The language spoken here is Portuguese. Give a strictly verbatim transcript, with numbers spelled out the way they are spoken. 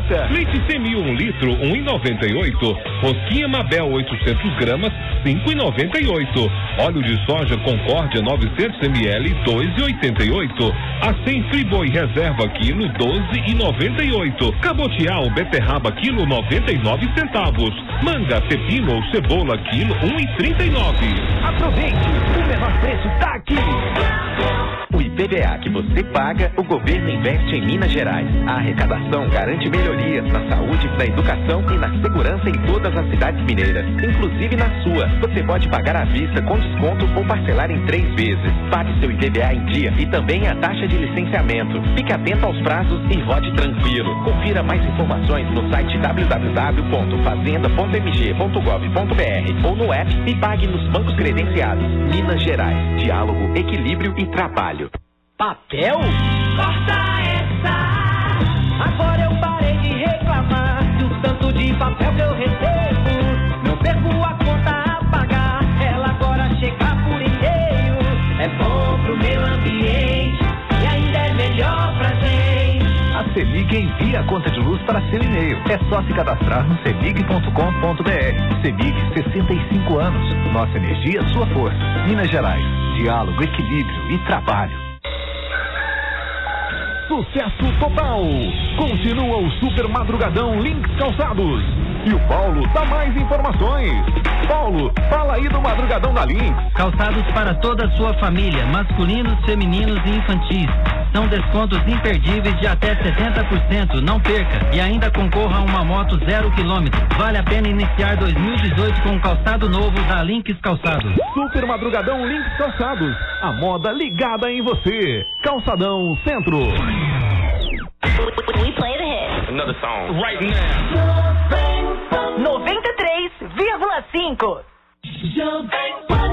oferta. Leite semi um litro, um e noventa e oito. Rosquinha Mabel oitocentos gramas, cinco e noventa e oito. Óleo de soja Concórdia novecentos mililitros, dois e oitenta e oito. Acém Friboi Reserva quilo, doze e noventa e oito. Cabotial Beterraba quilo, noventa e nove centavos. Manga, pepino ou cebola quilo, um e trinta e nove. Aproveite, o menor preço tá aqui. O I P V A que você paga, o governo investe em Minas Gerais. A arrecadação garante melhorias na saúde, na educação e na segurança em todas as cidades mineiras, inclusive na sua. Você pode pagar à vista com desconto ou parcelar em três vezes. Pague seu I P V A em dia e também a taxa de licenciamento. Fique atento aos prazos e vote tranquilo. Confira mais informações no site w w w ponto fazenda ponto m g ponto gov ponto b r ou no app e pague nos bancos credenciados. Minas Gerais. Diálogo, equilíbrio e trabalho. Papel? Corta essa! Agora eu parei de reclamar do tanto de papel que eu recebo. Não perco a conta a pagar, ela agora chega por e-mail. É bom pro meio ambiente e ainda é melhor pra gente. A CEMIG envia a conta de luz para seu e-mail. É só se cadastrar no cemig ponto com ponto b r. CEMIG, sessenta e cinco anos. Nossa energia, sua força. Minas Gerais. Diálogo, equilíbrio e trabalho. Sucesso total! Continua o Super Madrugadão Links Calçados. E o Paulo dá mais informações. Paulo, fala aí do Madrugadão da Links. Calçados para toda a sua família, masculinos, femininos e infantis. São descontos imperdíveis de até setenta por cento. Não perca! E ainda concorra a uma moto zero quilômetro. Vale a pena iniciar dois mil e dezoito com um calçado novo da Links Calçados. Super Madrugadão Links Calçados. A moda ligada em você. Calçadão Centro. We play the hit. Another song right now. noventa e três vírgula cinco.